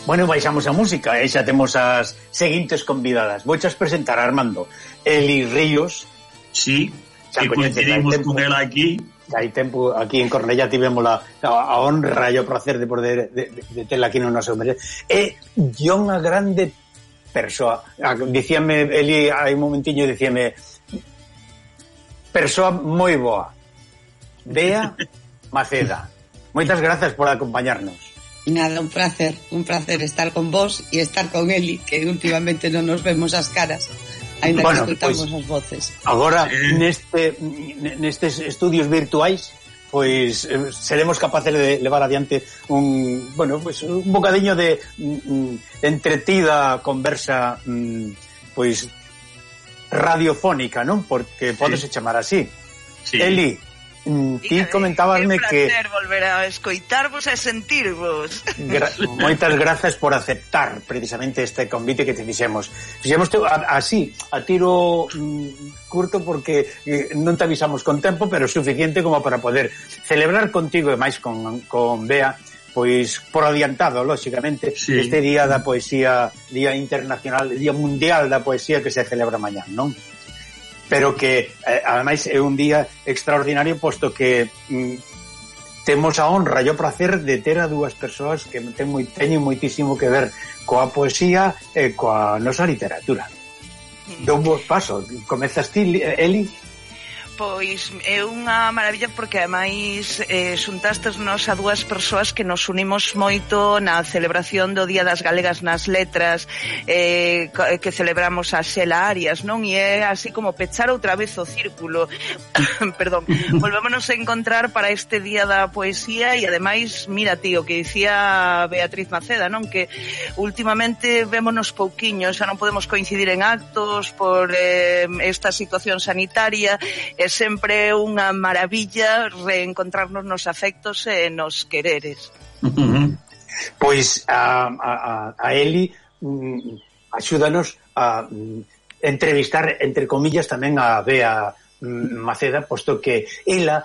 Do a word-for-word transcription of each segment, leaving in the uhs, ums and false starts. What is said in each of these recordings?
Bueno, baixamos a música e xa temos as seguintes convidadas. Vouchas presentar, Armando. Eli Ríos. Sí, xa que coincidimos con ela aquí. Hai tempo, aquí en Cornellá tivemos la, a, a honra e o placer de poder de, de, de tela aquí no noso medio. E unha grande persoa. Dicíame, Eli, hai un momentiño, dicíame, persoa moi boa. Bea Maceda. Moitas grazas por acompañarnos. Nada, un placer, un placer estar con vos e estar con Eli, que últimamente non nos vemos as caras, ainda bueno, que escutamos pues, as voces. Agora, sí. neste nestes estudios virtuais, pois pues, seremos capaces de levar adiante un, bueno, pues un bocadiño de mm, entretida conversa pois pues, radiofónica, non? Porque podese sí. chamar así. Sí. Eli, ti comentábasme que... É un placer volver a escoitarvos e sentirvos. Gra moitas grazas por aceptar precisamente este convite que te fixemos. Fixemos así, a tiro mm, curto, porque eh, non te avisamos con tempo, pero suficiente como para poder celebrar contigo e máis con, con Bea, pois por adiantado, lóxicamente, sí. este día da poesía, día internacional, día mundial da poesía que se celebra mañá, non? Pero que, eh, ademais, é un día extraordinario, posto que mm, temos a honra e o placer de ter a dúas persoas que ten moi, teñen moitísimo que ver coa poesía e coa nosa literatura. Dou vos paso. Comezas ti, Eli? Pois é unha maravilla, porque ademais eh, xuntastes nos a dúas persoas que nos unimos moito na celebración do Día das Galegas nas Letras, eh, que celebramos a Xela Arias, non? E é así como pechar outra vez o círculo. Perdón, volvémonos a encontrar para este Día da Poesía. E ademais, mira, tío, que dicía Beatriz Maceda, non? Que últimamente vémonos pouquiños, xa non podemos coincidir en actos por eh, esta situación sanitaria. E sempre unha maravilla reencontrarnos nos afectos e nos quereres. Uh-huh. Pois a, a, a Eli um, axúdanos a um, entrevistar, entre comillas, tamén a Bea um, Maceda, posto que ela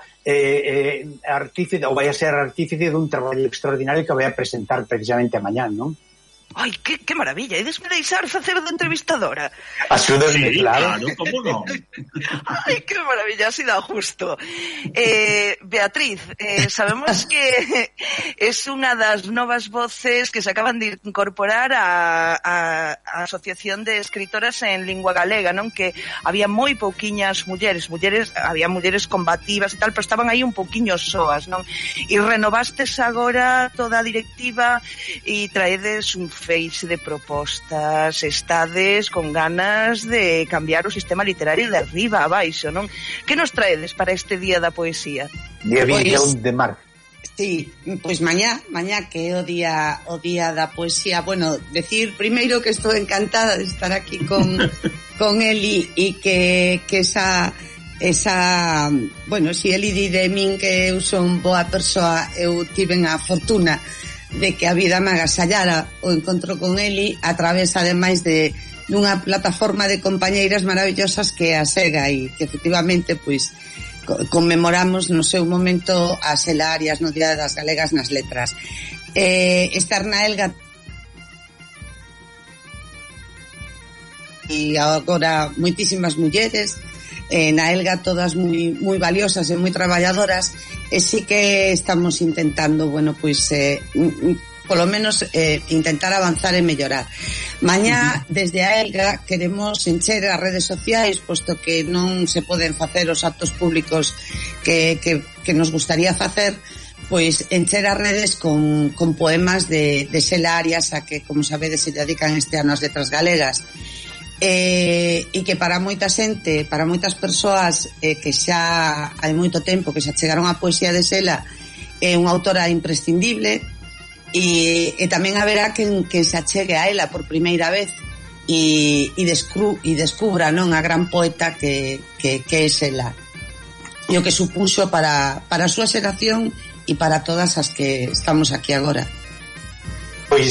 é eh, eh, artífice, ou vai a ser artífice dun traballo extraordinario que vai a presentar precisamente mañá, non? Ai, que, que maravilla, e desme deixar facer de entrevistadora. Axúdame, sí, claro. claro, como non? Ai, que maravilla, así da justo. Eh, Beatriz, eh, sabemos que es unha das novas voces que se acaban de incorporar a, a, a Asociación de Escritoras en Lingua Galega, non? Que había moi pouquiñas mulleres, mulleres, había mulleres combativas e tal, pero estaban aí un pouquiño soas, non? E renovastes agora toda a directiva e traedes un feixe de propostas, estades con ganas de cambiar o sistema literario de arriba a baixo, non? Que nos traedes para este Día da Poesía? Día vinte e un de marzo. Sí, pois mañá, mañá que é o día o día da poesía. Bueno, decir primeiro que estou encantada de estar aquí con con Eli, e que que esa esa, bueno, si Eli di de min que eu son boa persoa, eu tiven a fortuna de que a vida me agasallara o encontro con Eli a través, ademais, de dunha plataforma de compañeiras maravillosas que é a SEGA, e que efectivamente pois conmemoramos no seu momento a Xela Arias no Día das Galegas nas Letras. Eh, estar na Elga e agora moitísimas mulleres eh, na Elga, todas moi, moi valiosas e moi traballadoras, e sí que estamos intentando, bueno, pois eh, polo menos eh, intentar avanzar e mellorar. Mañá, desde a Elga, queremos encher as redes sociais, posto que non se poden facer os actos públicos que, que, que nos gustaría facer, pois encher as redes con, con poemas de, de Xela Arias, a que, como sabedes, se dedican este ano as letras galegas. Eh, e que para moita xente, para moitas persoas eh, que xa hai moito tempo que xa chegaron a poesía de Xela, é unha autora imprescindible, e, e tamén haberá quen, quen se achegue a ela por primeira vez e, e, descru, e descubra, non, a gran poeta que, que, que é Xela, e o que supuxo para, para a súa xeración e para todas as que estamos aquí agora. Pois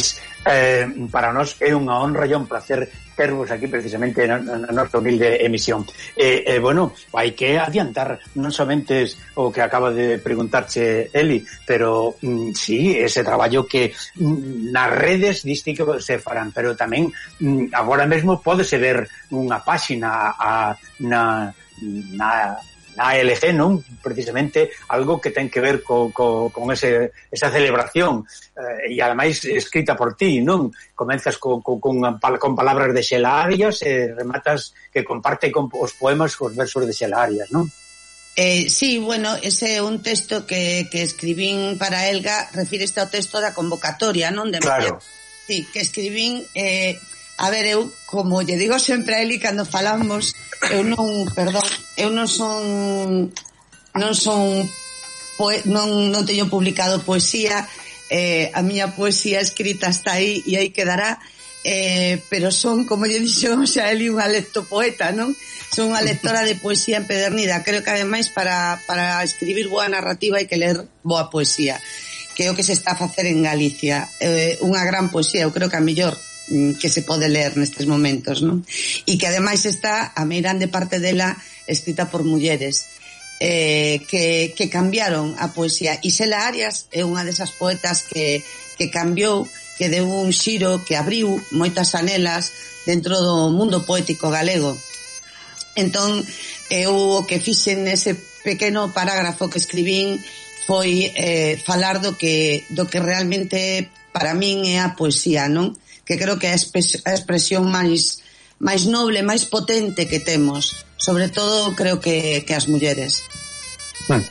Eh, para nós é unha honra e un placer tervos aquí precisamente na, na nosa humilde emisión. E, eh, eh, bueno, hai que adiantar non somente o que acaba de preguntarche Eli, pero mm, sí, ese traballo que mm, nas redes diste que se farán, pero tamén mm, agora mesmo pódese ver unha páxina a, na, na na A L G, non? Precisamente algo que ten que ver co, co, con ese, esa celebración eh, e ademais escrita por ti, non? Comenzas co, co, con, con palabras de Xela Arias e rematas que comparte con os poemas cos versos de Xela Arias, non? Eh, sí, bueno, ese é un texto que, que escribín para Elga, refíreste ao texto da convocatoria, non? De claro. Sí, que escribín... Eh, A ver, eu, como lle digo sempre a Eli cando falamos, eu non, perdón, eu non son non son poe, non, non teño publicado poesía, eh, a miña poesía escrita está aí e aí quedará, eh, pero son, como lle dixo xa Eli, unha lectopoeta, non? Son unha lectora de poesía empedernida. Creo que ademais para, para escribir boa narrativa hai que ler boa poesía, que é o que se está a facer en Galicia, eh, unha gran poesía, eu creo que a mellor que se pode ler nestes momentos, non? E que ademais está a meirande parte dela escrita por mulleres eh, que, que cambiaron a poesía. E Xela Arias é unha desas poetas que, que cambiou, que deu un xiro, que abriu moitas anelas dentro do mundo poético galego. Entón, eu o que fixen nese pequeno parágrafo que escribín foi eh, falar do que, do que realmente para min é a poesía, non? Que creo que é a expresión máis máis noble, máis potente que temos, sobre todo creo que, que as mulleres. Bueno.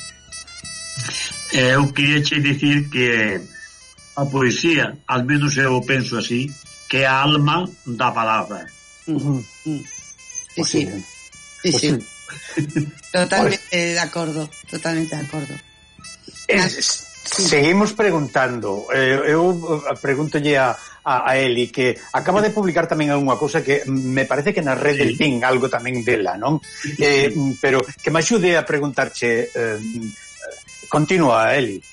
Eu queria che dicir que a poesía, al menos eu penso así, que é a alma da palabra. Uh-huh. Uh-huh. Sí, sí, sí, sí. Totalmente de acordo, totalmente de acordo. Es, sí. Seguimos preguntando, eh, eu preguntolle a a, a Eli, que acaba de publicar tamén unha cousa que me parece que na rede sí. Tin algo tamén dela, non? Eh, pero que me axude a preguntarche eh, continúa, Eli.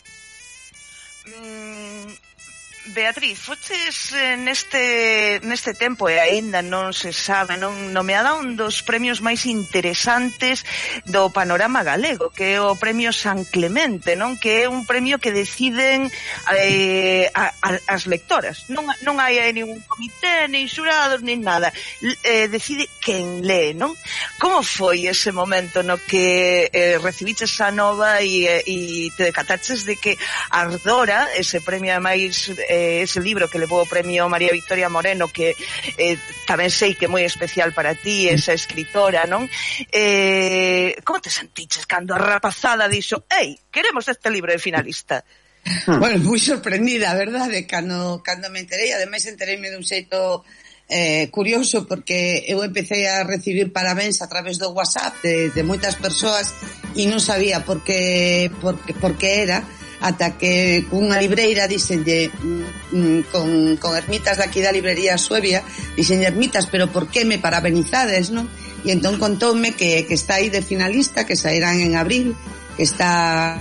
Beatriz, foches eh, neste neste tempo e aínda non se sabe, non nomeada un dos premios máis interesantes do panorama galego, que é o Premio San Clemente, non? Que é un premio que deciden eh, a, a, as lectoras. Non, non hai ningún comité, nin xurados, nin nada. Eh, decide quen lee, non? Como foi ese momento no que eh, recibiches esa nova e, e te decataches de que Ardora, ese premio máis eh, ese libro que levou o premio María Victoria Moreno, que eh, tamén sei que é moi especial para ti, esa escritora, non? Eh, como te sentiches cando a rapazada dixo, ei, queremos este libro de finalista? Bueno, moi sorprendida, verdade, cando, cando me enterei, ademais entereime dun xeito eh, curioso, porque eu empecé a recibir parabéns a través do WhatsApp de, de moitas persoas e non sabía por que, por, por que era, ata que cunha libreira dixenlle mm, con, con ermitas daqui da librería Suevia, dixenlle ermitas, pero por que me parabenizades, non? E entón contoume que, que está aí de finalista, que sairán en abril, que está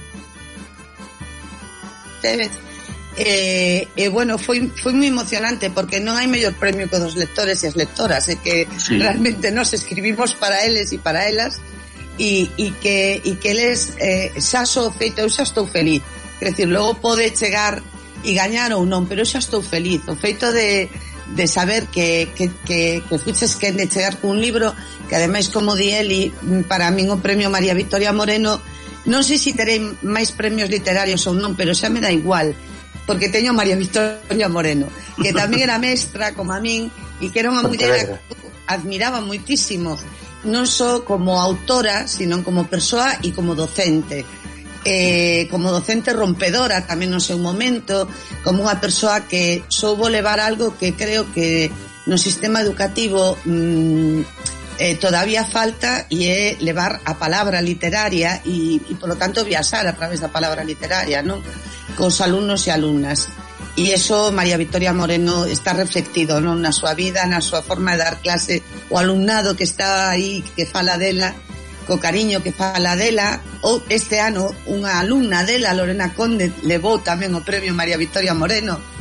e, e bueno, foi, foi moi emocionante, porque non hai mellor premio que dos lectores e as lectoras, é que sí. Realmente nos escribimos para eles e para elas, e, e que e que eles eh, xa sou feito, eu xa estou feliz, quer decir, logo pode chegar e gañar ou non, pero eu xa estou feliz, o feito de, de saber que, que, que, que fuches quen de chegar con un libro que ademais, como di Eli, para min o premio María Victoria Moreno, non sei se terei máis premios literarios ou non, pero xa me dá igual, porque teño María Victoria Moreno, que tamén era mestra como a min, e que era unha muller que admiraba moitísimo, non só como autora, sino como persoa e como docente. Eh, como docente rompedora tamén no seu momento, como unha persoa que soubo levar algo que creo que no sistema educativo mmm, eh, todavía falta, e é levar a palabra literaria e, e polo tanto viaxar a través da palabra literaria, non? Cos alumnos e alumnas. E iso María Victoria Moreno está reflectido, non, na súa vida, na súa forma de dar clase, o alumnado que está aí, que fala dela, co cariño que fala dela. Ou este ano unha alumna dela, Lorena Conde, levou tamén o premio María Victoria Moreno,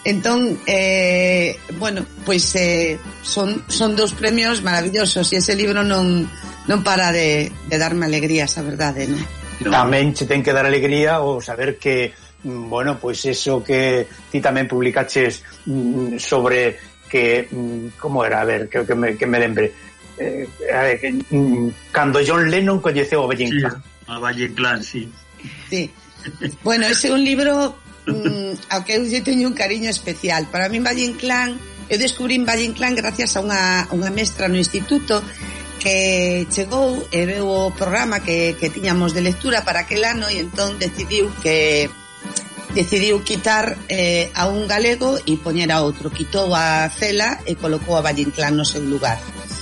Entón, eh, bueno, pois eh, son, son dos premios maravillosos e ese libro non, non para de, de darme alegrías, a verdade, non? No. Tamén che ten que dar alegría o saber que, bueno, pois eso que ti tamén publicaches sobre que, como era, a ver, que, que, me, que me lembre, eh, a ver, que, cando John Lennon coñeceu o Valle Inclán. Sí, a Valle Inclán, sí. Sí. Bueno, ese é un libro mm, ao que eu teño un cariño especial. Para mí Valle Inclán, eu descubrí Valle Inclán gracias a unha, unha mestra no instituto que chegou e veu o programa que, que tiñamos de lectura para aquel ano e entón decidiu que decidiu quitar eh, a un galego e poñer a outro. Quitou a Cela e colocou a Valle Inclán no seu lugar.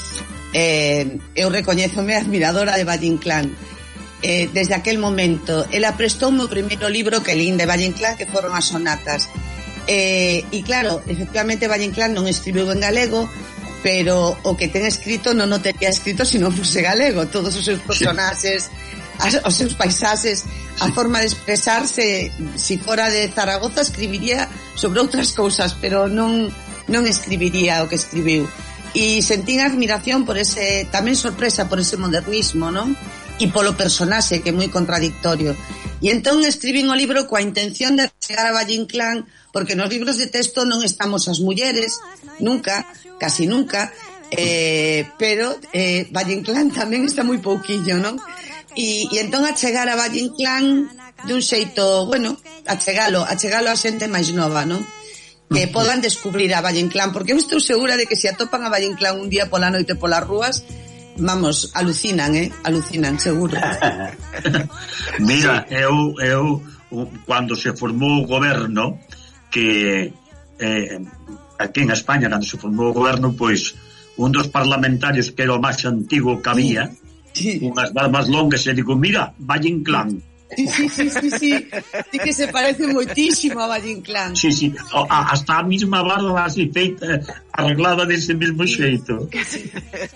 Eh, eu recoñézome admiradora de Valle Inclán. Eh, desde aquel momento ela prestoume o primeiro libro que lín de Valle Inclán, que foron as sonatas, eh, e claro, efectivamente Valle Inclán non escribiu en galego, pero o que ten escrito non o tería escrito se non fose galego. Todos os seus personaxes, as, os seus paisaxes, a forma de expresarse, se fora de Zaragoza escribiría sobre outras cousas, pero non, non escribiría o que escribiu. E sentín admiración por ese, tamén sorpresa por ese modernismo, non? E polo personaxe, que é moi contradictorio. E entón escribín o libro coa intención de chegar a Valle Inclán, porque nos libros de texto non estamos as mulleres, nunca, casi nunca, eh, pero eh, Valle Inclán tamén está moi pouquiño, non? E, e entón a chegar a Valle Inclán dun xeito, bueno, a chegalo, a chegalo a xente máis nova, non? Que podan descubrir a Valle Inclán, porque eu estou segura de que se atopan a Valle Inclán un día pola noite polas rúas, vamos, alucinan, eh? Alucinan, seguro. Mira, eu, eu cando se formou o goberno, que eh, aquí en España, cando se formou o goberno, pois un dos parlamentarios que era o máis antigo que había, sí, unhas barbas longas, e digo, mira, Valle Inclán. Sí, sí, sí, sí, sí. Sí que se parece moitísimo a Valle Inclán. Sí, sí, a, hasta a mesma barba así feita, arreglada dese mesmo xeito. Sí.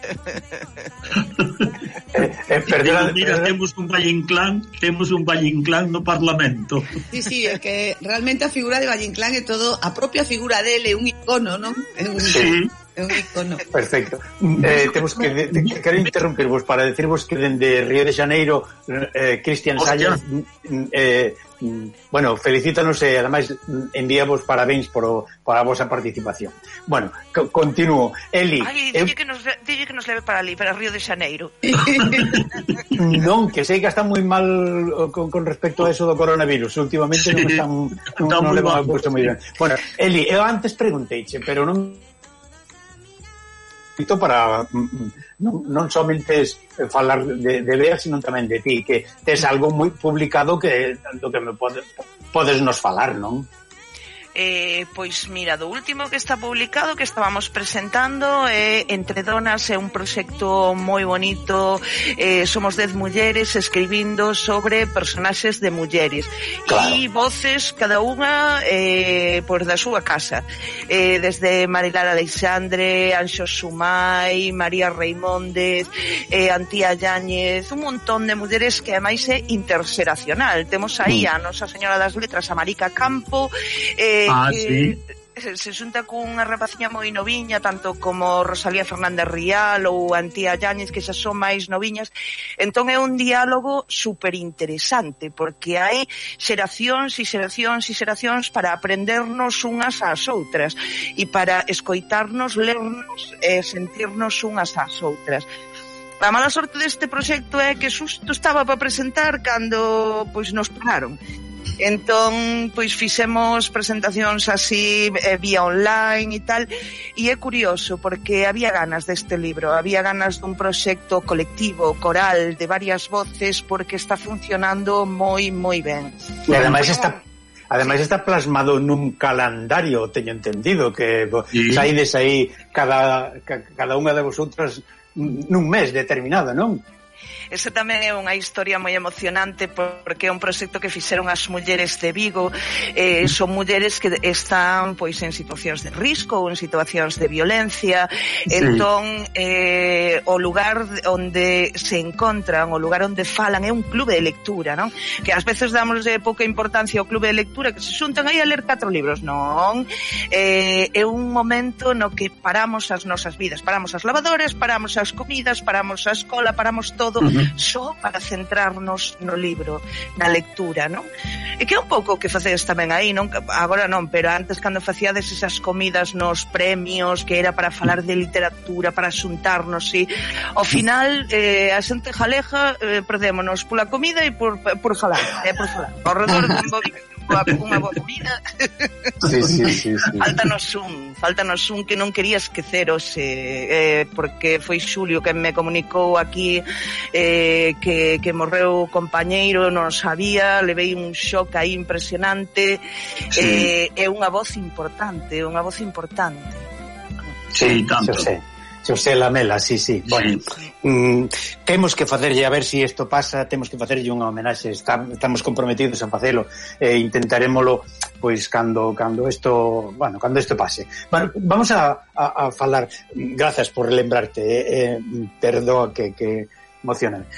eh, eh, perdona, digo, mira, perdona. temos un Valle Inclán, temos un Valle Inclán no Parlamento. Sí, sí, é que realmente a figura de Valle Inclán é todo, a propia figura dele, un icono, non? Un, sí. É un icono. Perfecto. Eh, temos que de, de, quero interrumpirvos para decirvos que dende Río de Janeiro eh, Cristian Salles eh, bueno, felicítanos e ademais enviamos parabéns por, o, por a vosa participación. Bueno, co continúo. Eli, Ai, dille eu... que nos dille que nos leve para ali, para Río de Janeiro. Non, que sei que está moi mal con, con respecto a eso do coronavirus. Últimamente sí, non están non, non levan a puesto moi ben. Bueno, Eli, eu antes pregunteiche, pero non para non, non somente falar de, de Bea, sino tamén de ti, que tes algo moi publicado que do que me pode, podes nos falar, non? Eh, pois mira, do último que está publicado, que estábamos presentando, é eh, Entre Donas, é un proxecto moi bonito, eh, somos dez mulleres escribindo sobre personaxes de mulleres, claro, e voces cada unha eh, por da súa casa, eh, desde Marilar Alexandre, Anxo Sumai, María Reimóndez, eh, Antía Yáñez, un montón de mulleres que ademais é interxeracional. Temos aí a Nosa Señora das Letras, a Marica Campo, eh, Ah, que sí. se xunta cunha rapaciña moi noviña, tanto como Rosalía Fernández Rial ou Antía Yáñez, que xa son máis noviñas. Entón é un diálogo super interesante, porque hai xeracións e xeracións e xeracións para aprendernos unhas ás outras e para escoitarnos, lernos e sentirnos unhas ás outras. A mala sorte deste proxecto é que xusto estaba para presentar cando pois nos pararon. Entón, pois fixemos presentacións así eh, vía online e tal, e é curioso porque había ganas deste libro, había ganas dun proxecto colectivo, coral, de varias voces, porque está funcionando moi, moi ben. E ademais está ademais está plasmado nun calendario, teño entendido, que sí, saides aí cada, cada unha de vosotras nun mes determinado, non? Ese tamén é unha historia moi emocionante porque é un proxecto que fixeron as mulleres de Vigo. Eh, son mulleres que están pois en situacións de risco ou en situacións de violencia. Sí. Entón, eh, o lugar onde se encontran, o lugar onde falan é un clube de lectura, non? Que ás veces damos de pouca importancia ao clube de lectura, que se xuntan aí a ler catro libros. Non. Eh, é un momento no que paramos as nosas vidas, paramos as lavadoras, paramos as comidas, paramos a escola, paramos todo, uh-huh. só para centrarnos no libro, na lectura, non? E que é un pouco o que facedes tamén aí, non? Agora non, pero antes cando facíades esas comidas nos premios, que era para falar de literatura, para xuntarnos, e ao final eh, a xente jaleja eh, perdémonos pola comida e por, por falar, eh, por falar, ao redor dun bobito unha boa comida. Sí, sí, sí, sí. Faltanos un, faltanos un que non quería esqueceros, eh, porque foi Xulio que me comunicou aquí eh, que, que morreu o compañeiro, non sabía, levei un shock aí impresionante. Sí. Eh, é unha voz importante, unha voz importante. Sí, tanto. Sí, sí. Xosé Lamela, sí, sí. Bueno, sí. Mm, temos que facerlle, a ver se si isto pasa, temos que facerlle unha homenaxe, Está, estamos comprometidos a facelo, e eh, intentaremoslo, pois, cando cando isto, bueno, cando isto pase. Bueno, vamos a, a, a falar, grazas por lembrarte, eh, eh, perdoa que, que emociona.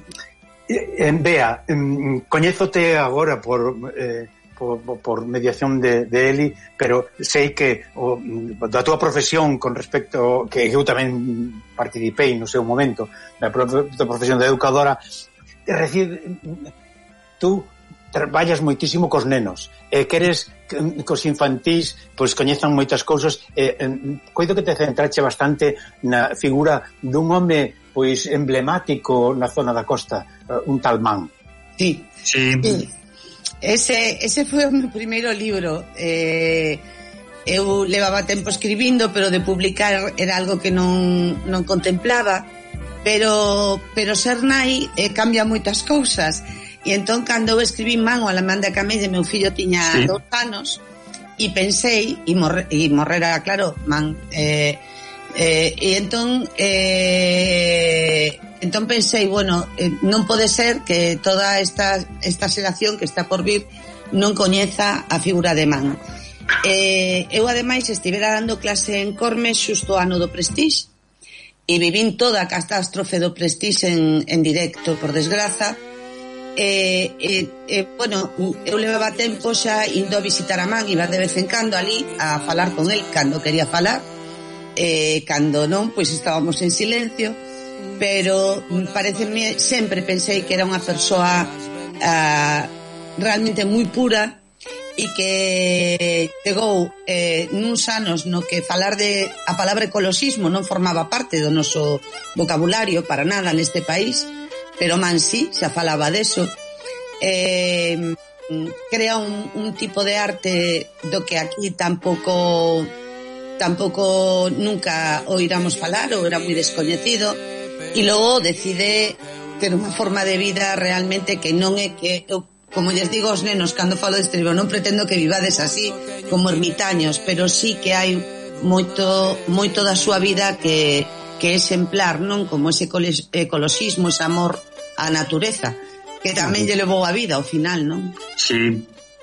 Eh, Bea, eh, coñézote agora por... Eh, Por, por mediación de, de Eli, pero sei que o, da túa profesión con respecto, que eu tamén participei no seu momento da profesión de educadora, recib, tú traballas moitísimo cos nenos e queres que cos infantís pois coñezan moitas cousas e coido que te centrache bastante na figura dun home pois emblemático na zona da costa, un tal Man. Sí, sí. sí. Ese, ese foi o meu primeiro libro. Eh, eu levaba tempo escribindo, pero de publicar era algo que non, non contemplaba. Pero, pero ser nai eh, cambia moitas cousas. E entón, cando eu escribí Man, o Alamán de Camelle, meu fillo tiña sí. dous anos, e pensei, e, morre, e morrera, claro, Man, eh, eh, e entón... Eh, Entón pensei, bueno, eh, non pode ser que toda esta esta xeración que está por vir non coñeza a figura de Man. Eh, eu ademais estivera dando clase en Cormes xusto ano do Prestige e vivín toda a catástrofe do Prestige en, en directo, por desgraza. E, eh, eh, bueno, eu levaba tempo xa indo a visitar a Man, iba de vez en cando ali a falar con el cando quería falar, eh, cando non, pois estábamos en silencio. Pero pareceme, sempre pensei que era unha persoa uh, realmente moi pura e que chegou eh, nuns anos no que falar de a palabra ecoloxismo non formaba parte do noso vocabulario para nada neste país, pero Man sí, xa falaba deso. Eh, crea un, un tipo de arte do que aquí tampouco tampouco nunca oiramos falar ou era moi descoñecido. E logo decide ter unha forma de vida realmente que non é que, eu, como lles digo aos nenos cando falo deste libro, non pretendo que vivades así como ermitaños, pero sí que hai moito moito da súa vida que, que é exemplar, non? Como ese ecoloxismo, ese amor á natureza, que tamén lle levou a vida ao final, non? Sí.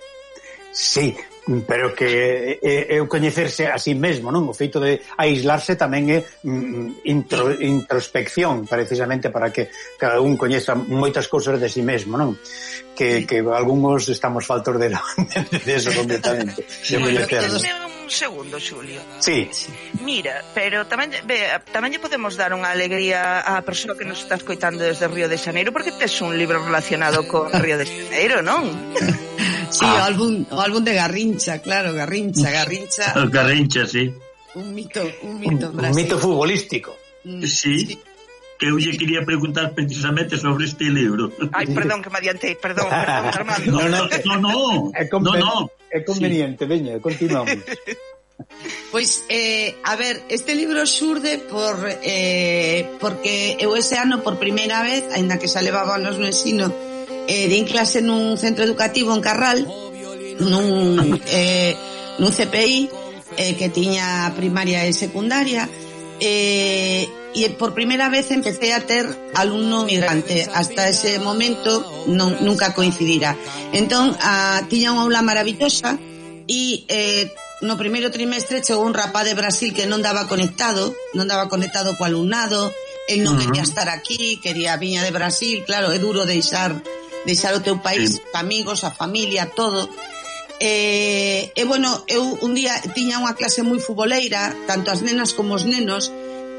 Sí, pero que é, é o coñecerse a sí mesmo, non? O feito de aislarse tamén é mm, intro, introspección, precisamente para que cada un coñeza moitas cousas de sí mesmo, non? Que, que algúns estamos faltos de, de eso completamente. Sí, de coñecernos. Un segundo, Xulio. Sí. Mira, pero tamén ve, tamén lle podemos dar unha alegría á persoa que nos está escoitando desde Río de Xaneiro, porque tes un libro relacionado con Río de Xaneiro, non? Sí, ah. o álbum o álbum de Garrincha, claro, Garrincha, Garrincha. Garrincha, sí. Un mito, un mito, un, un mito futbolístico. Mm, sí. sí. Que eu lle quería preguntar precisamente sobre este libro. Ai, perdón que me adiantei, perdón, perdón, Armando. No, no, no, no. É, conven- no, no. é conveniente, sí. Veña, continuamos. Pois, eh, a ver, este libro xurde por eh, porque eu ese ano por primeira vez, aínda que xa levábamos no ensino, eh, din clase nun centro educativo en Carral, nun, eh, nun C P I, eh, que tiña primaria e secundaria, eh, e por primeira vez empecé a ter alumno migrante. Hasta ese momento non, nunca coincidira. Entón, a, tiña unha aula maravillosa e eh, no primeiro trimestre chegou un rapaz de Brasil que non daba conectado, non daba conectado co alumnado, el non uh-huh. quería estar aquí, quería viña de Brasil, claro, é duro deixar deixar o teu país, sí. amigos, a familia, todo. E, e bueno, eu un día tiña unha clase moi futboleira, tanto as nenas como os nenos,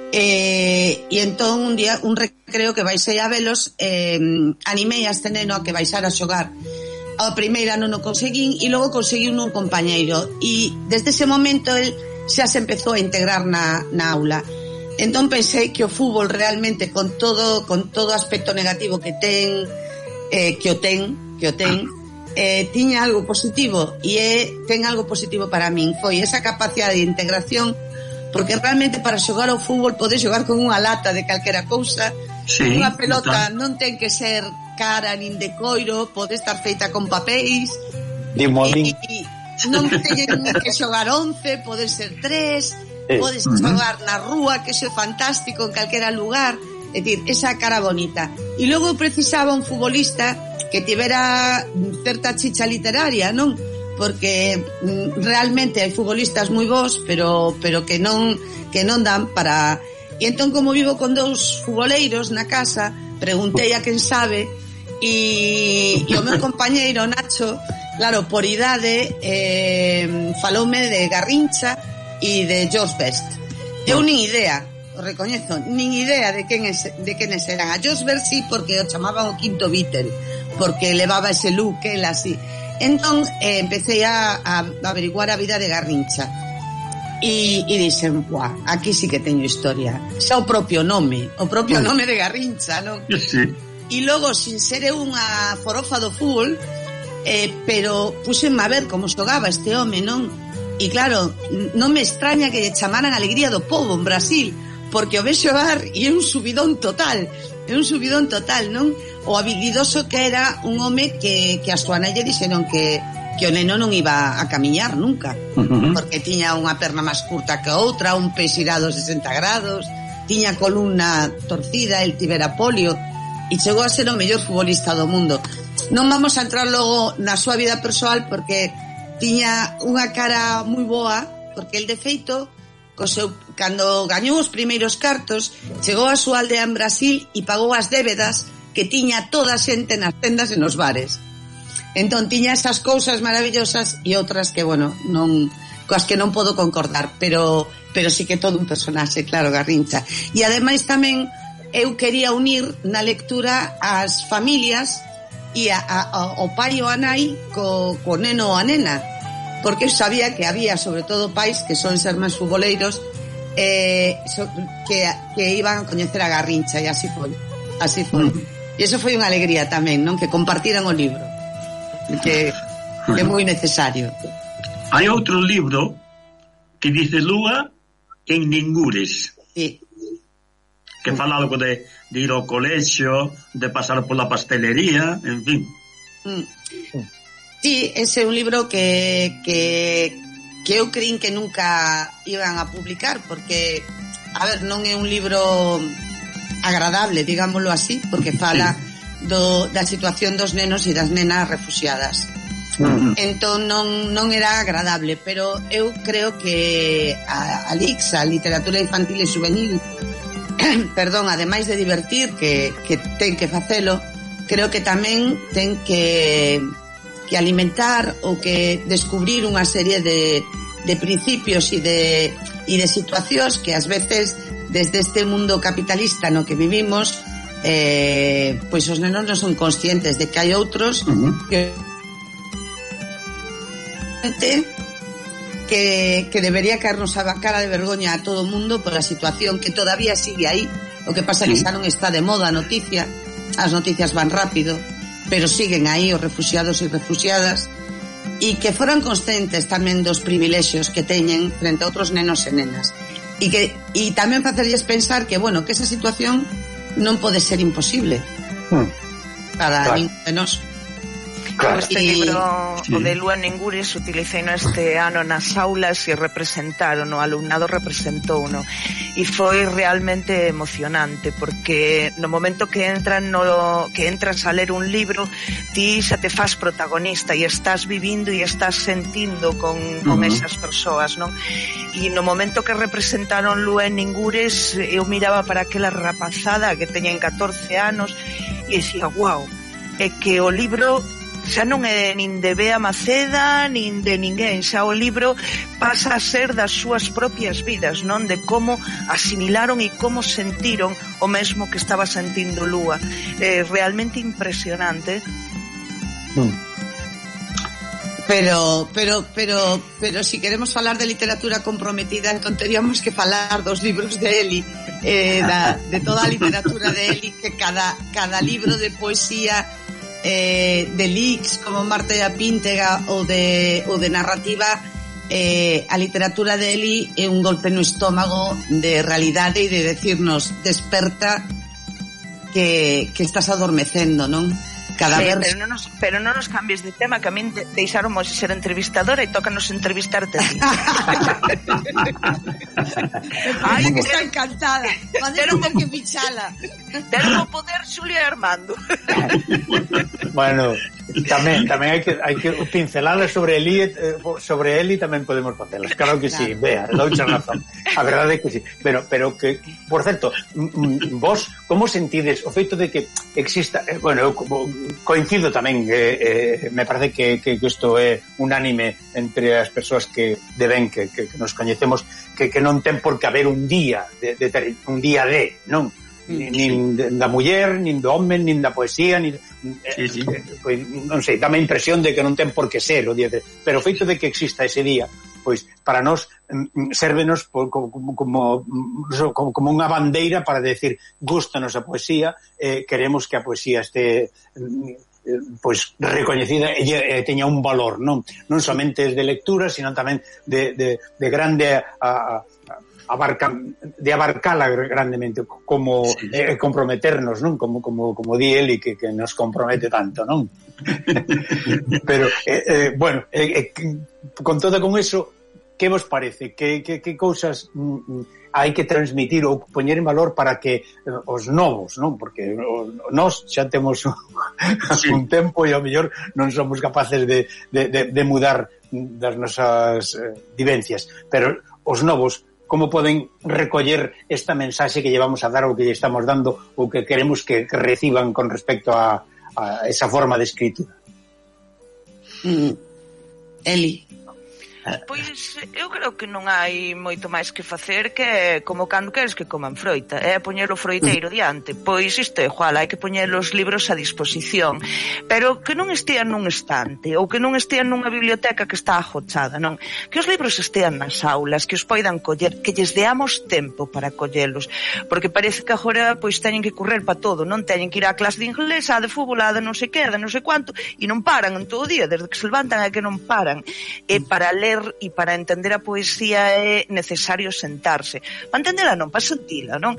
e, e entón un día, un recreo que baixei a velos, eh, animei a este neno a que baixara a xogar. A primeira non o conseguín e logo conseguí un compañeiro, e desde ese momento el xa se empezou a integrar na, na aula. Entón pensei que o fútbol realmente con todo con todo aspecto negativo que ten, eh, que o ten, que o ten, eh, tiña algo positivo, e é, ten algo positivo para min, foi esa capacidade de integración, porque realmente para xogar ao fútbol podes xogar con unha lata de calquera cousa, sí, unha pelota está. Non ten que ser cara nin de coiro, pode estar feita con papéis, de e, e non teñen que xogar once, pode ser tres, eh. podes uh-huh. xogar na rúa, que iso é fantástico en calquera lugar, é dicir, esa cara bonita. E logo precisaba un futbolista que tivera certa chicha literaria, non? Porque mm, realmente hai futbolistas moi bons, pero pero que non que non dan para. E entón, como vivo con dous futboleiros na casa, preguntei a quen sabe, e, e o meu compañeiro Nacho, claro, por idade, eh, faloume de Garrincha e de George Best. Eu nin idea, o recoñezo, nin idea de quen es, de quenes eran. A George Best sí, porque o chamaban o quinto Beatle, porque levaba ese look, el así. Entón, eh, empecé a, a averiguar a vida de Garrincha. E, e dixen, buah, aquí sí que teño historia. Xa o propio nome, o propio mm. nome de Garrincha, non? Sí. E logo, sin ser unha forofa do fútbol, eh, pero puxenme a ver como xogaba este home, non? E claro, non me extraña que lle chamaran Alegría do Pobo en Brasil, porque o ve xogar e é un subidón total, é un subidón total, non? O habilidoso que era un home que, que a súa nai lle dixeron que, que o neno non iba a camiñar nunca, uh-huh. porque tiña unha perna máis curta que outra, un pé xirado sesenta grados, tiña columna torcida, el tivera polio, e chegou a ser o mellor futbolista do mundo. Non vamos a entrar logo na súa vida persoal, porque tiña unha cara moi boa, porque el de feito, co seu, cando gañou os primeiros cartos, chegou a súa aldea en Brasil e pagou as débedas que tiña toda a xente nas tendas e nos bares. Entón tiña esas cousas maravillosas e outras que, bueno, non, coas que non podo concordar, pero pero sí que todo un personaxe, claro, Garrincha. E ademais tamén eu quería unir na lectura as familias e a, a, a, o pai ou a nai co, co neno ou a nena, porque eu sabía que había, sobre todo, pais que son ser máis futboleiros, eh, so, que, que iban a coñecer a Garrincha, e así foi, así foi. Mm. E iso foi unha alegría tamén, non? Que compartiran o libro, que, que é moi necesario. Hai outro libro que dice Lúa en Ningures, sí. que fala algo de, de ir ao colexio, de pasar pola pastelería, en fin. Mm. Sí, ese é un libro que, que, que eu creín que nunca iban a publicar, porque, a ver, non é un libro agradable, digámoslo así, porque fala do, da situación dos nenos e das nenas refugiadas. Uh-huh. Entón non, non era agradable, pero eu creo que a, a L I X, a literatura infantil e juvenil, perdón, ademais de divertir, que, que ten que facelo, creo que tamén ten que, que alimentar ou que descubrir unha serie de, de principios e de, e de situacións que ás veces desde este mundo capitalista no que vivimos, eh, pois os nenos non son conscientes de que hai outros uh-huh. que que, que debería caernos a cara de vergoña a todo o mundo por a situación que todavía sigue aí. O que pasa sí. que xa non está de moda a noticia, as noticias van rápido, pero siguen aí os refugiados e refugiadas, e que foran conscientes tamén dos privilexios que teñen frente a outros nenos e nenas, e que e tamén facerlles pensar que, bueno, que esa situación non pode ser imposible hmm. para claro. ningún de nós. Claro. Este Y... libro, sí. o de Lúa Ningures, utilicei no este ano nas aulas e representaron, o alumnado representou, no? E foi realmente emocionante, porque no momento que entran no, que entras a ler un libro, ti xa te faz protagonista e estás vivindo e estás sentindo con, con uh-huh. esas persoas, non? E no momento que representaron Lúa Ningures, eu miraba para aquela rapazada que teñen catorce anos e dicía, wow, é que o libro xa non é nin de Bea Maceda nin de ninguén, xa o libro pasa a ser das súas propias vidas, non? De como asimilaron e como sentiron o mesmo que estaba sentindo Lúa. É realmente impresionante. Mm. Pero, pero, pero, pero si queremos falar de literatura comprometida, entón teríamos que falar dos libros de Eli, eh, da, de toda a literatura de Eli, que cada, cada libro de poesía eh, de Lix, como Marte da Píntega, ou de, ou de narrativa, eh, a literatura de Eli é un golpe no estómago de realidade e de decirnos, desperta que, que estás adormecendo, non? Cada sí, verso... pero, non nos, pero non nos cambies de tema, que a min de, deixaron de ser entrevistadora e tócanos entrevistarte a ti. Ai, que está encantada. Pero ter que fichala. Ten o poder Xulia Armando. Bueno, tamén tamén hai que hai que pinceladas sobre Eli, sobre Eli tamén podemos facelas. Claro que sí, vea, doucha razón. A verdade é que sí, pero pero que, por certo, vos como sentides o feito de que exista, bueno, eu coincido tamén, eh, eh, me parece que, que, que isto é unánime entre as persoas que deben que, que, que nos coñecemos, que, que non ten por que haber un día de, de ter, un día de, non? Nin, nin da muller, nin do home, nin da poesía, nin, sí, sí. Eh, pois, non sei, dame a impresión de que non ten por que ser o día de, pero o feito de que exista ese día, pois para nós sérvenos como, como, como, como unha bandeira para decir, gústanos a poesía, eh, queremos que a poesía este pois recoñecida e, e teña un valor, non non somente de lectura, sino tamén de, de, de grande a, a abarca, de abarcala grandemente, como sí. eh, comprometernos, non? Como como como di Eli que, que nos compromete tanto, non? Pero eh, eh, bueno, eh, eh, con todo con eso, que vos parece? Que que que cousas mm, hai que transmitir ou poñer en valor para que eh, os novos, non? Porque o, nós xa temos sí. un tempo e ao mellor non somos capaces de de de, de mudar das nosas eh, vivencias, pero os novos como poden recoller esta mensaxe que llevamos a dar ou que lle estamos dando ou que queremos que, que reciban con respecto a, a esa forma de escritura. Mm. Eli. Pois eu creo que non hai moito máis que facer que como cando queres que coman froita, é poñer o froiteiro diante. Pois isto é igual, hai que poñer os libros a disposición, pero que non estean nun estante ou que non estean nunha biblioteca que está agochada, non? Que os libros estean nas aulas, que os poidan coller, que lles deamos tempo para collelos, porque parece que agora pois teñen que correr para todo, non teñen que ir á clase de inglés, á de fútbol, á de non sei que, de non sei cuánto, e non paran en todo o día, desde que se levantan é que non paran. E para ler e para entender a poesía é necesario sentarse. Para entendela non, para sentila, non?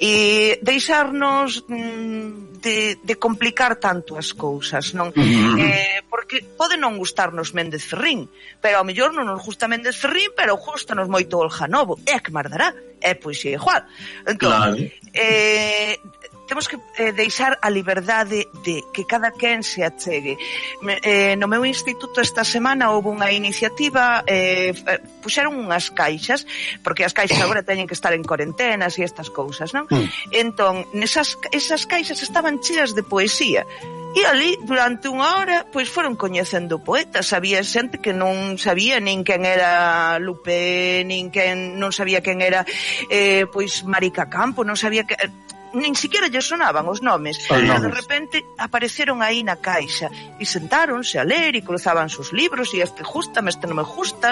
E deixarnos mm, de, de complicar tanto as cousas, non? Uh-huh. Eh, porque pode non gustarnos Méndez Ferrín, pero ao mellor non nos gusta Méndez Ferrín, pero gustanos moito Olga Novo. É que mardará, é poesía igual. Entón, claro. eh, temos que eh, deixar a liberdade de que cada quen se achegue. Eh, no meu instituto esta semana houve unha iniciativa, eh, puxeron unhas caixas, porque as caixas agora teñen que estar en cuarentenas e estas cousas, non? Mm. Entón, nesas, esas caixas estaban cheas de poesía. E ali, durante unha hora, pois foron coñecendo poetas. Había xente que non sabía nin quen era Lupe, nin quen non sabía quen era eh, pois Marica Campo, non sabía que... nin siquiera lle sonaban os nomes, pero de repente apareceron aí na caixa e sentáronse a ler e cruzaban sus libros e este gusta, este non me gusta,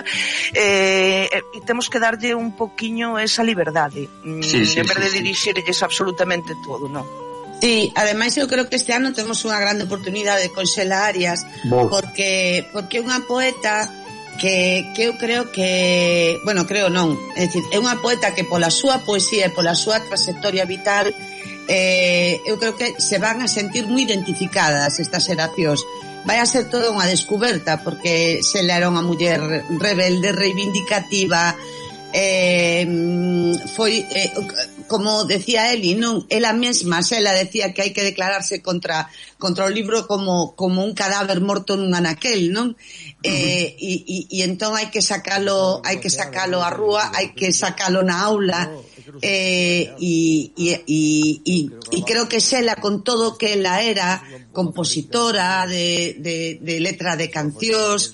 eh, e temos que darlle un poquiño esa liberdade, sí, sí, en vez de sí, dirixirlles sí. absolutamente todo, non? Sí, ademais eu creo que este ano temos unha grande oportunidade con Xela Arias, Bo. porque porque unha poeta que, que eu creo que, bueno, creo non, é dicir, é unha poeta que pola súa poesía e pola súa trayectoria vital, eh, eu creo que se van a sentir moi identificadas estas xeracións. vai a ser toda unha descoberta, porque Xela era unha muller rebelde, reivindicativa, eh, foi, eh, como decía Eli, non, ela mesma, Xela decía que hai que declararse contra contra o libro como como un cadáver morto nun anaquel, non? Eh, e, e, e entón hai que sacalo, hai que sacalo á rúa, hai que sacalo na aula. Eh, e, e, e, e, e creo que Xela, con todo que ela era compositora de, de, de letra de cancións,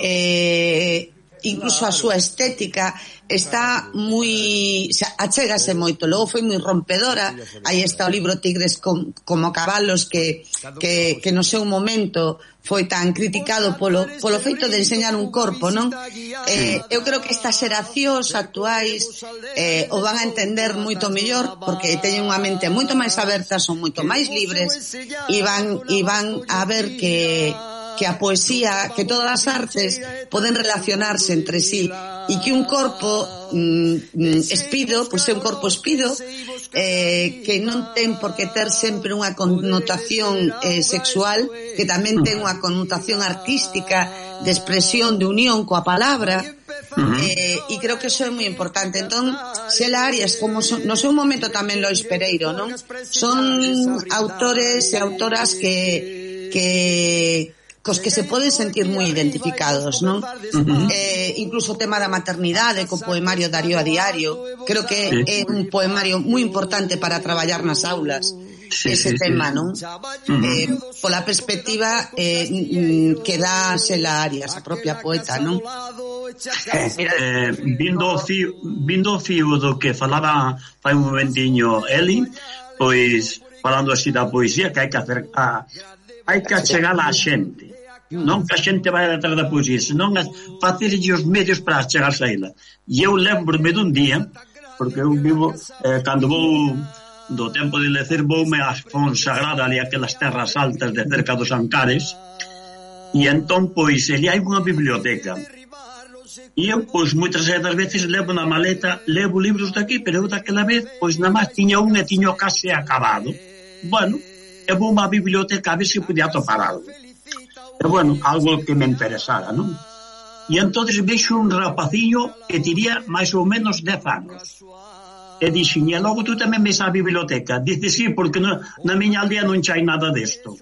eh, incluso a súa estética está moi, achégase moito. Logo foi moi rompedora. Aí está o libro Tigres com, como cabalos, que, que, que no seu momento foi tan criticado polo, polo feito de enseñar un corpo, non? Eh, eu creo que estas xeracións actuais eh, o van a entender moito mellor, porque teñen unha mente moito máis aberta, son moito máis libres, e van, e van a ver que que a poesía, que todas as artes poden relacionarse entre sí, e que un corpo mm, espido, pois é un corpo espido, eh, que non ten por que ter sempre unha connotación eh, sexual, que tamén ten unha connotación artística, de expresión, de unión coa palabra. Uh-huh. Eh, e creo que eso é moi importante. Entón, Xela Arias, como son, no seu momento tamén Lois Pereiro, non? Son autores e autoras que que cos que se poden sentir moi identificados, non? Uh-huh. Eh, incluso o tema da maternidade, co poemario Darío a diario, creo que sí. É un poemario moi importante para traballar nas aulas, sí, ese sí, tema, sí. Non? Uh-huh. Eh, pola perspectiva eh, que dá Xela Arias, a propia poeta, non? Eh, vindo o fío, vindo o fío do que falaba fai un momentiño Eli, pois falando así da poesía, que hai que hacer a, hai que achegar a xente, non que a xente vai detrás da poesía, senón facerlle os medios para achegarse a ela. E eu lembro-me dun día, porque eu vivo eh, cando vou do tempo de lecer, voume a Fonsagrada, ali aquelas terras altas de cerca dos Ancares, e entón pois ali hai unha biblioteca. E eu, pois, moitas das veces levo na maleta, levo libros daqui, pero eu daquela vez, pois, nada máis tiña un e tiño case acabado. Bueno, eu vou má biblioteca a ver se podía topar algo. E, bueno, algo que me interesara, non? E entonces vexo un rapaciño que tiría máis ou menos dez anos. E dixen, e logo tú tamén ves a biblioteca? Dice, sí, porque no, na miña aldea non chai nada desto.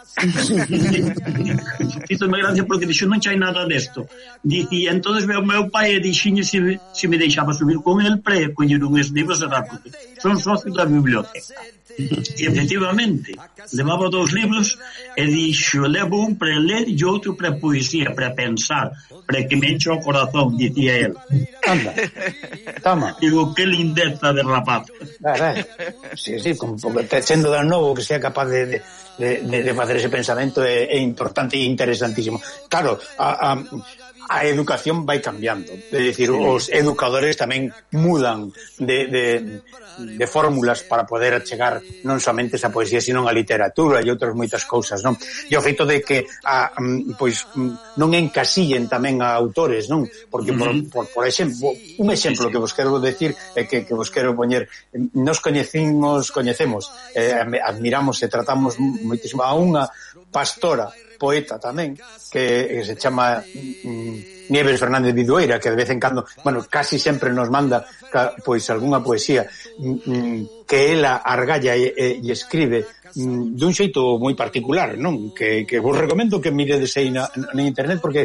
Fíxome gracia porque dixo, non chai nada desto. Dice, e entonces veo meu pai e dixen se, se me deixaba subir con el para coñer uns libros e dar, porque son socio da biblioteca. E efectivamente levaba dous libros e dixo, levo un para ler e outro para poesía, para pensar, para que me enche o corazón, dicía el. Anda, toma. Digo, que lindeza de rapaz. Ah, sí, sí, como sendo de novo que sea capaz de, de, de, de facer ese pensamento é, é importante e interesantísimo. Claro, a, a a educación vai cambiando, é dicir, os educadores tamén mudan de, de, de fórmulas para poder achegar non somente esa poesía, sino a literatura e outras moitas cousas, non? E o feito de que a, pois non encasillen tamén a autores, non? Porque, por, por, por exemplo, un exemplo que vos quero decir é que, que vos quero poñer, nos coñecimos, coñecemos, eh, admiramos e tratamos moitísimo a unha pastora poeta tamén, que, que se chama mm, Nieves Fernández Vidueira, que de vez en cando, bueno, casi sempre nos manda ca, pois algunha poesía mm, que ela argalla e, e, e escribe mm, dun xeito moi particular, non? Que, que vos recomendo que miredes aí na, na internet, porque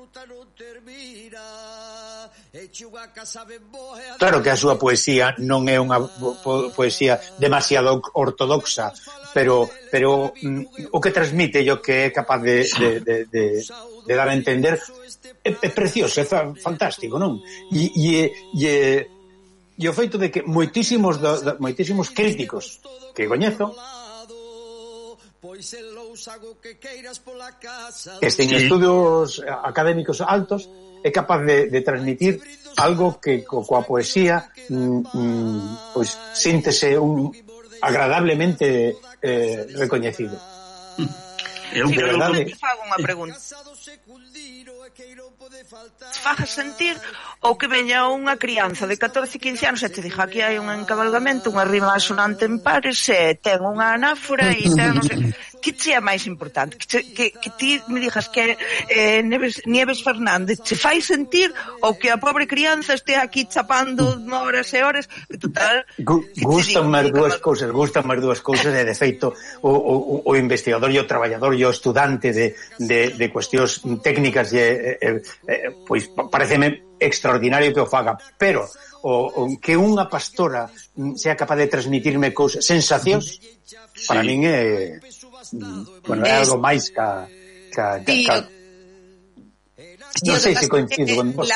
claro que a súa poesía non é unha po- poesía demasiado ortodoxa, pero pero mm, o que transmite e o que é capaz de, de, de, de, de dar a entender é, é precioso, é fantástico, non? E, e, e, e o feito de que moitísimos do, do, moitísimos críticos que coñezo que estén sí. estudios académicos altos, é capaz de, de transmitir algo que co, coa poesía mm, mm, pois síntese un agradablemente eh, recoñecido. Eu sí, creo que fago unha pregunta. Faja sentir ou que veña unha crianza de catorce, quince anos e te diga aquí hai un encabalgamento, unha rima sonante en pares, e ten unha anáfora e ten, non sei, que che é máis importante? Que, che, que, que ti me digas que eh, Nieves, Nieves Fernández che fai sentir ou que a pobre crianza este aquí chapando horas e horas, que total... Gustan máis dúas cousas, gustan máis dúas cousas, e de feito o, o, o investigador e o traballador e o estudante de, de, de cuestións técnicas e, e, e, pois pareceme extraordinario que o faga, pero o, o que unha pastora sea capaz de transmitirme cousas, sensacións, sí. Para min é bueno, é algo máis ca, ca, ca, ca... non sei se coincido con vos. La...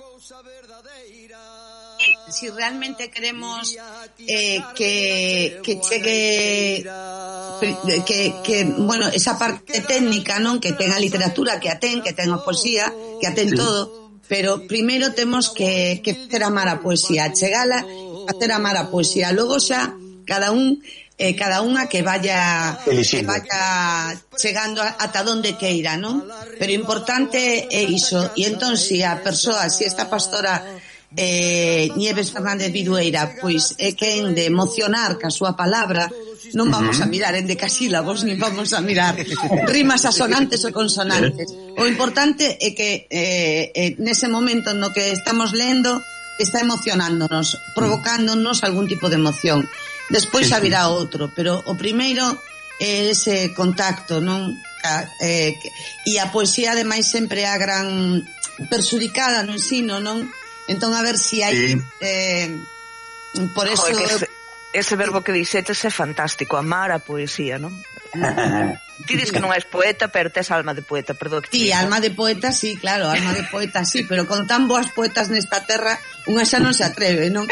Si realmente queremos eh, que, que chegue que, que, bueno, esa parte técnica, non, que ten a literatura, que a ten, que ten a poesía, que a ten sí. Todo, pero primeiro temos que, que hacer amar a poesía, chegala, hacer amar a poesía, logo xa cada un eh, cada unha que vaya que vaya chegando ata donde queira, non? Pero importante é iso, e entón se a persoa, se esta pastora eh, Nieves Fernández Vidueira pois é quen de emocionar ca súa palabra, non vamos a mirar en decasílabos, nin vamos a mirar rimas asonantes ou consonantes. O importante é que eh, eh, nese momento no que estamos lendo está emocionándonos, provocándonos algún tipo de emoción. Despois xa virá outro, pero o primeiro é ese contacto, non? Eh, e a poesía ademais sempre é a gran perxudicada no ensino, non? Entón a ver si hai sí. eh, por eso oh, ese, ese verbo que dixetes é fantástico, amar a poesía, non? Ti dis que non és poeta, pero tes alma de poeta, perdón. Sí, alma de poeta, sí, claro, alma de poeta, sí, pero con tan boas poetas nesta terra, unha xa non se atreve, non?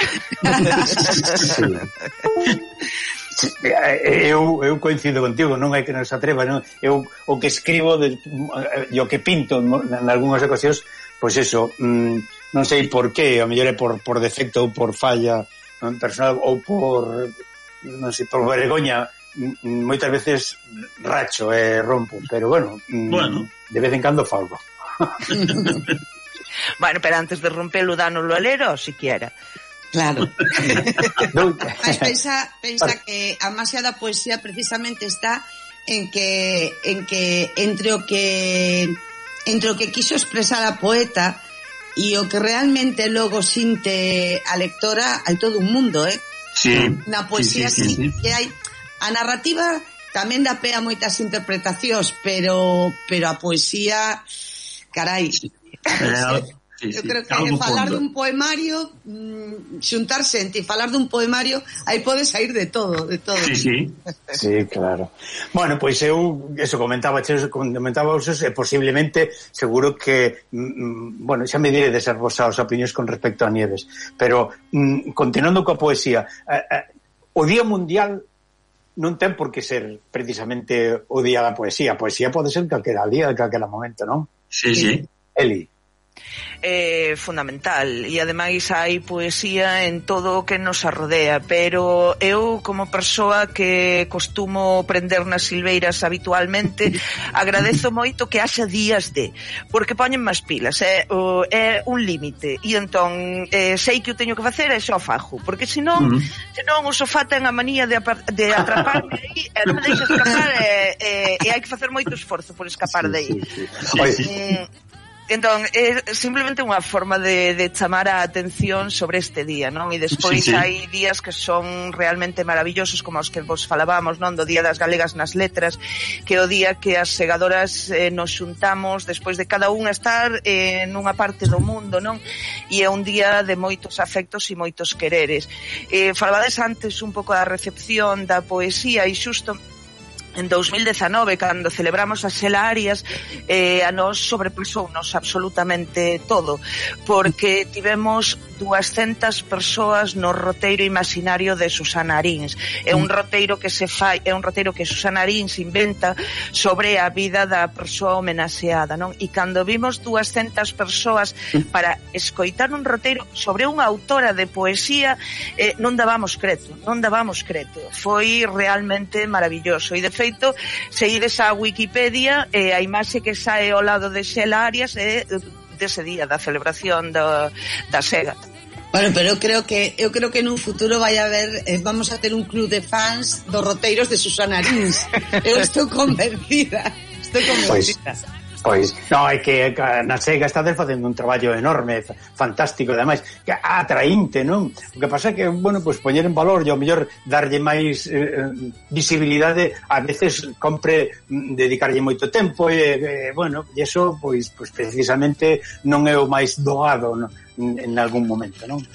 eu, eu coincido contigo, non é que non se atreva, non? Eu o que escribo de, e o que pinto en algunhas ocasións, pois pues eso, mmm, non sei por qué, a mellor é por, por defecto ou por falla non, personal ou por non sei, por vergoña, moitas veces racho e eh, rompo, pero bueno, bueno, de vez en cando falgo. Bueno, pero antes de romperlo dánoslo alero, siquiera. Claro. Mas pensa, pensa que a máxia da poesía precisamente está en que en que entre o que entre o que quiso expresar a poeta e o que realmente logo sinte a lectora, hai todo un mundo, eh? Sí. Na poesía sí, sí, sí, sí. Que hai a narrativa tamén dá pé a moitas interpretacións, pero pero a poesía, carai. Sí. Eh, sí, eu sí, creo que falar fondo. Dun poemario, mmm, xuntar xente e falar dun poemario, aí pode sair de todo, de todo. Sí, sí. Sí, claro. Bueno, pois eu, eso comentaba, comentaba vos, e posiblemente seguro que, mm, bueno, xa me diré de ser vos as opinións con respecto a Nieves, pero mm, continuando coa poesía, eh, eh, o Día Mundial non ten por que ser precisamente o Día da Poesía. A poesía pode ser calquera día, calquera momento, non? Sí, sí. Eli. É fundamental, e ademais hai poesía en todo o que nos arrodea, pero eu como persoa que costumo prender nas silveiras habitualmente agradezo moito que haxa días de, porque poñen máis pilas, é, o, é un límite, e entón eh, sei que o teño que facer e xa o fajo, porque senón uh -huh. senón o sofá ten a manía de, de atraparme aí e non me deixa escapar e, e, e hai que facer moito esforzo por escapar sí, de aí. Sí, sí. Oye, eh, Entón, é simplemente unha forma de, de chamar a atención sobre este día, non? E despois sí, sí. hai días que son realmente maravillosos, como os que vos falábamos, non? Do Día das Galegas nas Letras, que é o día que as segadoras eh, nos xuntamos despois de cada unha estar eh, nunha parte do mundo, non? E é un día de moitos afectos e moitos quereres. Eh, falabades antes un pouco da recepción da poesía e xusto en dos mil dezanove, cando celebramos as Xela Arias, eh, a nos sobrepasounos absolutamente todo, porque tivemos duascentas persoas no roteiro imaginario de Susana Arins. É un roteiro que se fai, é un roteiro que Susana Arins inventa sobre a vida da persoa homenaxeada, non? E cando vimos duascentas persoas para escoitar un roteiro sobre unha autora de poesía, eh, non dábamos creto, non dábamos creto. Foi realmente maravilloso. E de feito, se ides á Wikipedia, eh, a imaxe que sae ao lado de Xela Arias é dese día da celebración da, da Sega. Bueno, pero eu creo que eu creo que nun futuro vai haber eh, vamos a ter un club de fans dos roteiros de Susana Rins. Eu estou convencida. Estou convencida. Pois, pois no, é que na Sega está facendo un traballo enorme, fantástico, ademais, que atraínte, non? O que pasa é que, bueno, pois poñer en valor e ao mellor darlle máis eh, visibilidade, a veces compre dedicarlle moito tempo e, eh, bueno, e iso, pois, pois precisamente non é o máis doado, non? En algún momento, non?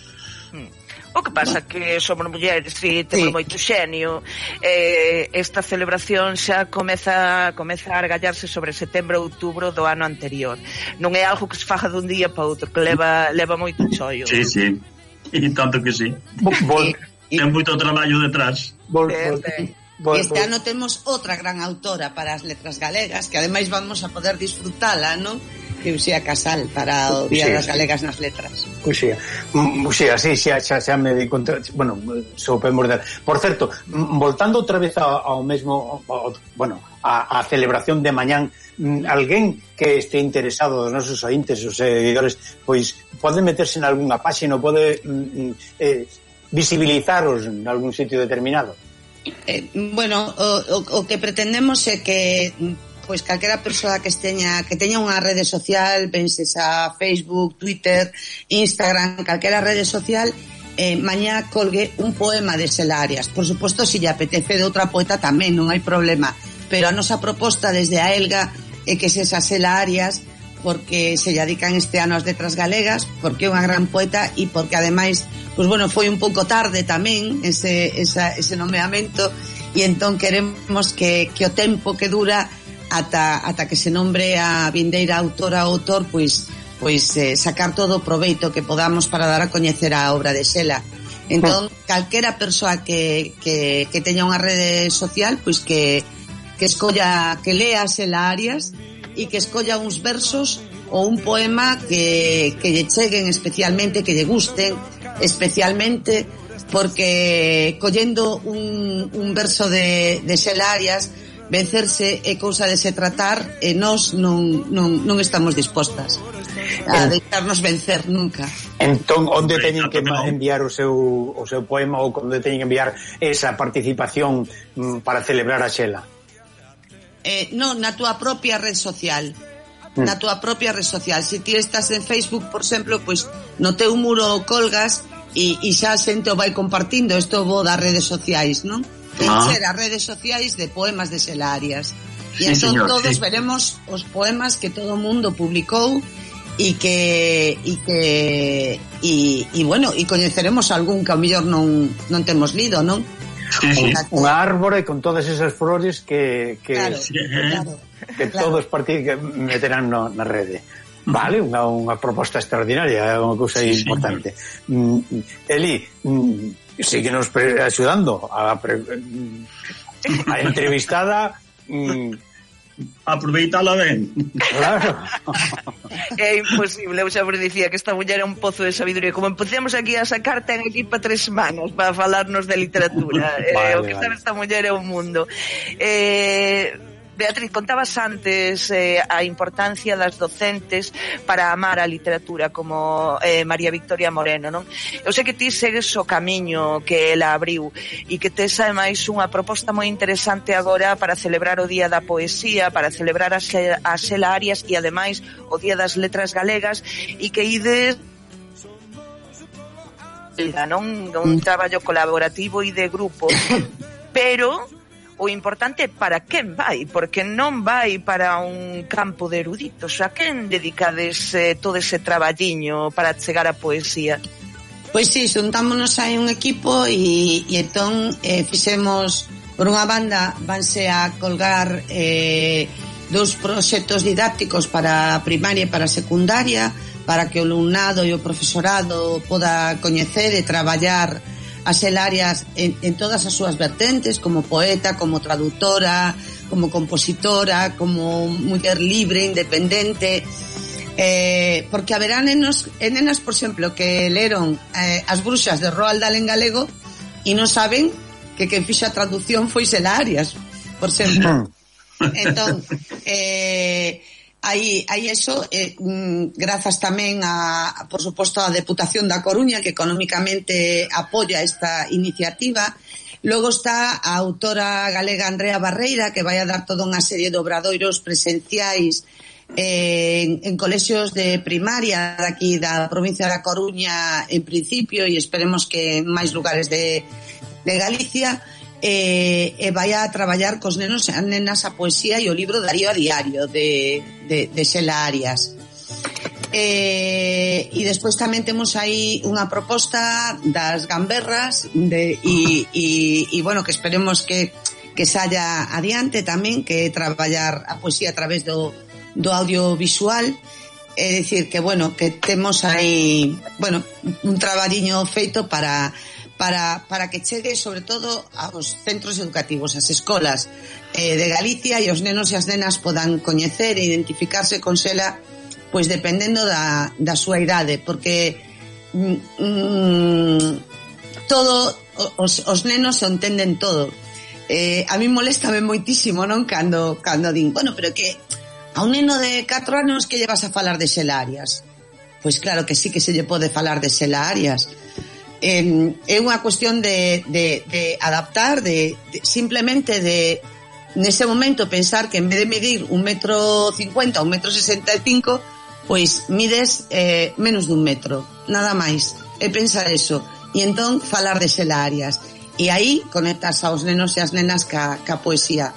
O que pasa que somos mulleres e temos sí. moito xenio, eh, esta celebración xa comeza comeza a argallarse sobre setembro ou outubro do ano anterior. Non é algo que se faga dun día para outro, que leva leva moito chollo. Sí, sí, e tanto que sí. Vol, ten moito traballo detrás. Vol, vol, vol, este vol. ano temos outra gran autora para as letras galegas, que ademais vamos a poder disfrutala, non? Que Uxía Casal para o Día sí, das Galegas nas Letras. Uxía, Uxía, sí, xa, xa, xa me di conta, bueno, soupemos dar. Por certo, voltando outra vez ao mesmo, ao, bueno, a, a celebración de mañán, alguén que este interesado dos nosos ointes, os seguidores, pois pode meterse en algunha páxina, pode eh, visibilizaros en algún sitio determinado. Eh, bueno, o, o, o que pretendemos é que pois calquera persoa que esteña que teña unha rede social, penses a Facebook, Twitter, Instagram, calquera rede social, eh, mañá colgue un poema de Xela Arias. Por suposto, se lle apetece de outra poeta tamén, non hai problema, pero a nosa proposta desde a Elga é que se esa Xela Arias, porque se lle dedican este ano as letras galegas, porque é unha gran poeta e porque ademais, pois bueno, foi un pouco tarde tamén ese, esa, ese nomeamento, e entón queremos que, que o tempo que dura ata, ata que se nombre a vindeira autora ou autor, pois pois eh, sacar todo o proveito que podamos para dar a coñecer a obra de Xela. Entón, calquera persoa que, que, que teña unha rede social, pois que, que escolla, que lea Xela Arias e que escolla uns versos ou un poema que, que lle cheguen especialmente, que lle gusten especialmente, porque collendo un, un verso de, de Xela Arias, vencerse é cousa de se tratar e nós non, non, non estamos dispostas a deixarnos vencer nunca. Entón, onde teñen que enviar o seu, o seu poema ou onde teñen que enviar esa participación mm, para celebrar a Xela? Eh, non, na túa propia red social. Mm. Na túa propia red social. Se ti estás en Facebook, por exemplo, pois no teu muro colgas e, e xa a xente o vai compartindo. Isto bo das redes sociais, non? Encher as redes sociais de poemas de Xela Arias. E sí, entón señor, todos sí. veremos os poemas que todo o mundo publicou e que e que e, e bueno, e coñeceremos algún que ao mellor non non temos lido, non? Sí, sí. Unha árbore con todas esas flores que que, claro, claro, que claro. todos partir que meterán no, na rede. Vale, unha, unha proposta extraordinaria, unha cousa sí, importante. Mm, Eli, mm, síguenos axudando a, a entrevistada mm, aproveitala ben. Claro. É imposible, eu sempre dicía que esta muller é un pozo de sabiduría. Como empecemos aquí a sacar, ten aquí para tres semanas para falarnos de literatura. Vale, eh, o que vale. Sabe esta muller é un mundo. Eh... Beatriz, contabas antes eh, a importancia das docentes para amar a literatura, como eh, María Victoria Moreno, non? Eu sei que ti segues o camiño que ela abriu e que tes ademais unha proposta moi interesante agora para celebrar o Día da Poesía, para celebrar a Xela Arias e ademais o Día das Letras Galegas, e que ides non un traballo colaborativo e de grupo, pero o importante é para quen vai, porque non vai para un campo de eruditos. A quen dedicades eh, todo ese traballiño para chegar a poesía? Pois si, sí, xuntámonos aí un equipo e, e entón eh, fixemos, por unha banda, vanse a colgar eh, dous proxectos didácticos para primaria e para secundaria, para que o alumnado e o profesorado poda coñecer e traballar as Xela Arias en, en todas as súas vertentes, como poeta, como traductora, como compositora, como muller libre, independente, eh, porque haberá nenos e nenas, por exemplo, que leron eh, As Bruxas de Roald Dahl en galego e non saben que quen fixo a traducción foi Xela Arias, por exemplo. Entón, eh, Aí, aí eso, eh, grazas tamén a, por suposto, a Deputación da Coruña, que económicamente apoia esta iniciativa. Logo está a autora galega Andrea Barreira, que vai a dar toda unha serie de obradoiros presenciais eh, en, en colexios de primaria daqui da provincia da Coruña en principio, e esperemos que en máis lugares de, de Galicia. E, e vai a traballar cos nenos e nenas a poesía e o libro Darío a diario de, de, de Xela Arias. E, e despois tamén temos aí unha proposta das gamberras de, e, e, e bueno, que esperemos que, que saia adiante tamén, que traballar a poesía a través do, do audiovisual. É dicir que, bueno, que temos aí, bueno, un traballiño feito para para para que chegue sobre todo aos centros educativos, ás escolas eh, de Galicia, e os nenos e as nenas podan coñecer e identificarse con Xela, pois dependendo da, da súa idade, porque mm, todo os, os nenos o entenden todo. Eh, a mí moléstame moitísimo, non? Cando, cando din, bueno, pero que a un neno de catro anos que lle vas a falar de Xela Arias? Pois claro que sí que se lle pode falar de Xela Arias. Eh, é unha cuestión de, de, de adaptar, de, de simplemente de nese momento pensar que en vez de medir un metro cincuenta, un metro sesenta e cinco, pois mides eh, menos dun metro, nada máis. É pensar eso, e entón falar de Xela Arias, e aí conectas aos nenos e as nenas ca, ca poesía.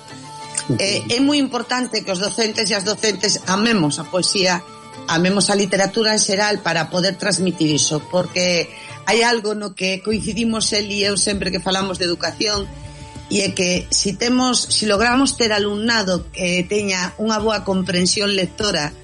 Eh, é moi importante que os docentes e as docentes amemos a poesía, amemos a literatura en xeral para poder transmitir iso, porque hai algo no que coincidimos el e eu sempre que falamos de educación, e é que si temos, si logramos ter alumnado que teña unha boa comprensión lectora,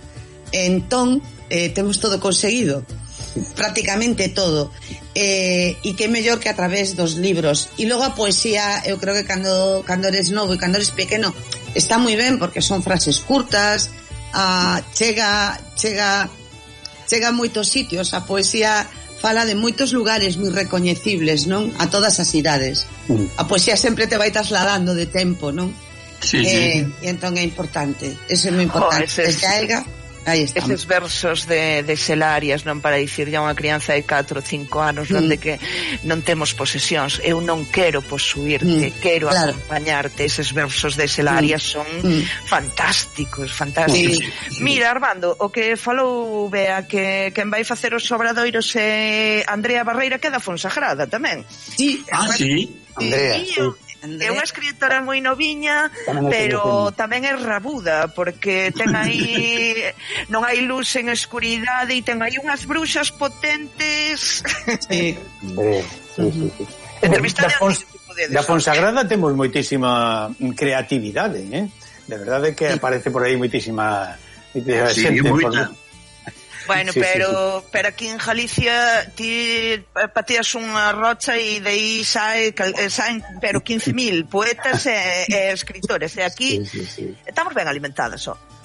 entón eh, temos todo conseguido, prácticamente todo, eh, e que mellor que a través dos libros. E logo a poesía, eu creo que cando, cando eres novo e cando eres pequeno está moi ben, porque son frases curtas, ah, chega chega chega a moitos sitios, a poesía fala de moitos lugares moi recoñecibles, non? A todas as idades. Mm. A poesía sempre te vai trasladando de tempo, non? Sí, eh, sí. E entón é importante, eso é moi importante. Oh, Desde a Elga, aí estamos. Eses versos de, de Xela Arias, non, para dicir a unha crianza de catro ou cinco anos, mm. onde que non temos posesións, eu non quero posuirte, mm, quero claro. acompañarte. Eses versos de Xela Arias son mm. fantásticos, fantásticos. Sí. Mira, Armando, o que falou Bea, que quen vai facer os obradoiros é Andrea Barreira, que é da Fonsagrada tamén. Sí. Ah, sí. Andrea, sí. É unha escritora moi noviña, pero tamén é rabuda, porque ten aí non hai luz en escuridade e ten aí unhas bruxas potentes. Sí. Hombre, sí, sí, sí. Entrevista da, Fons, da Fonsagrada temos moitísima creatividade, eh? De verdade que aparece por aí moitísima, moitísima sí, xente por... Bueno, sí, pero sí, sí. pero aquí en Galicia ti pateas unha rocha e de aí sae, saen pero quince mil poetas e, e escritores, e aquí sí, sí, sí. estamos ben alimentadas, ó.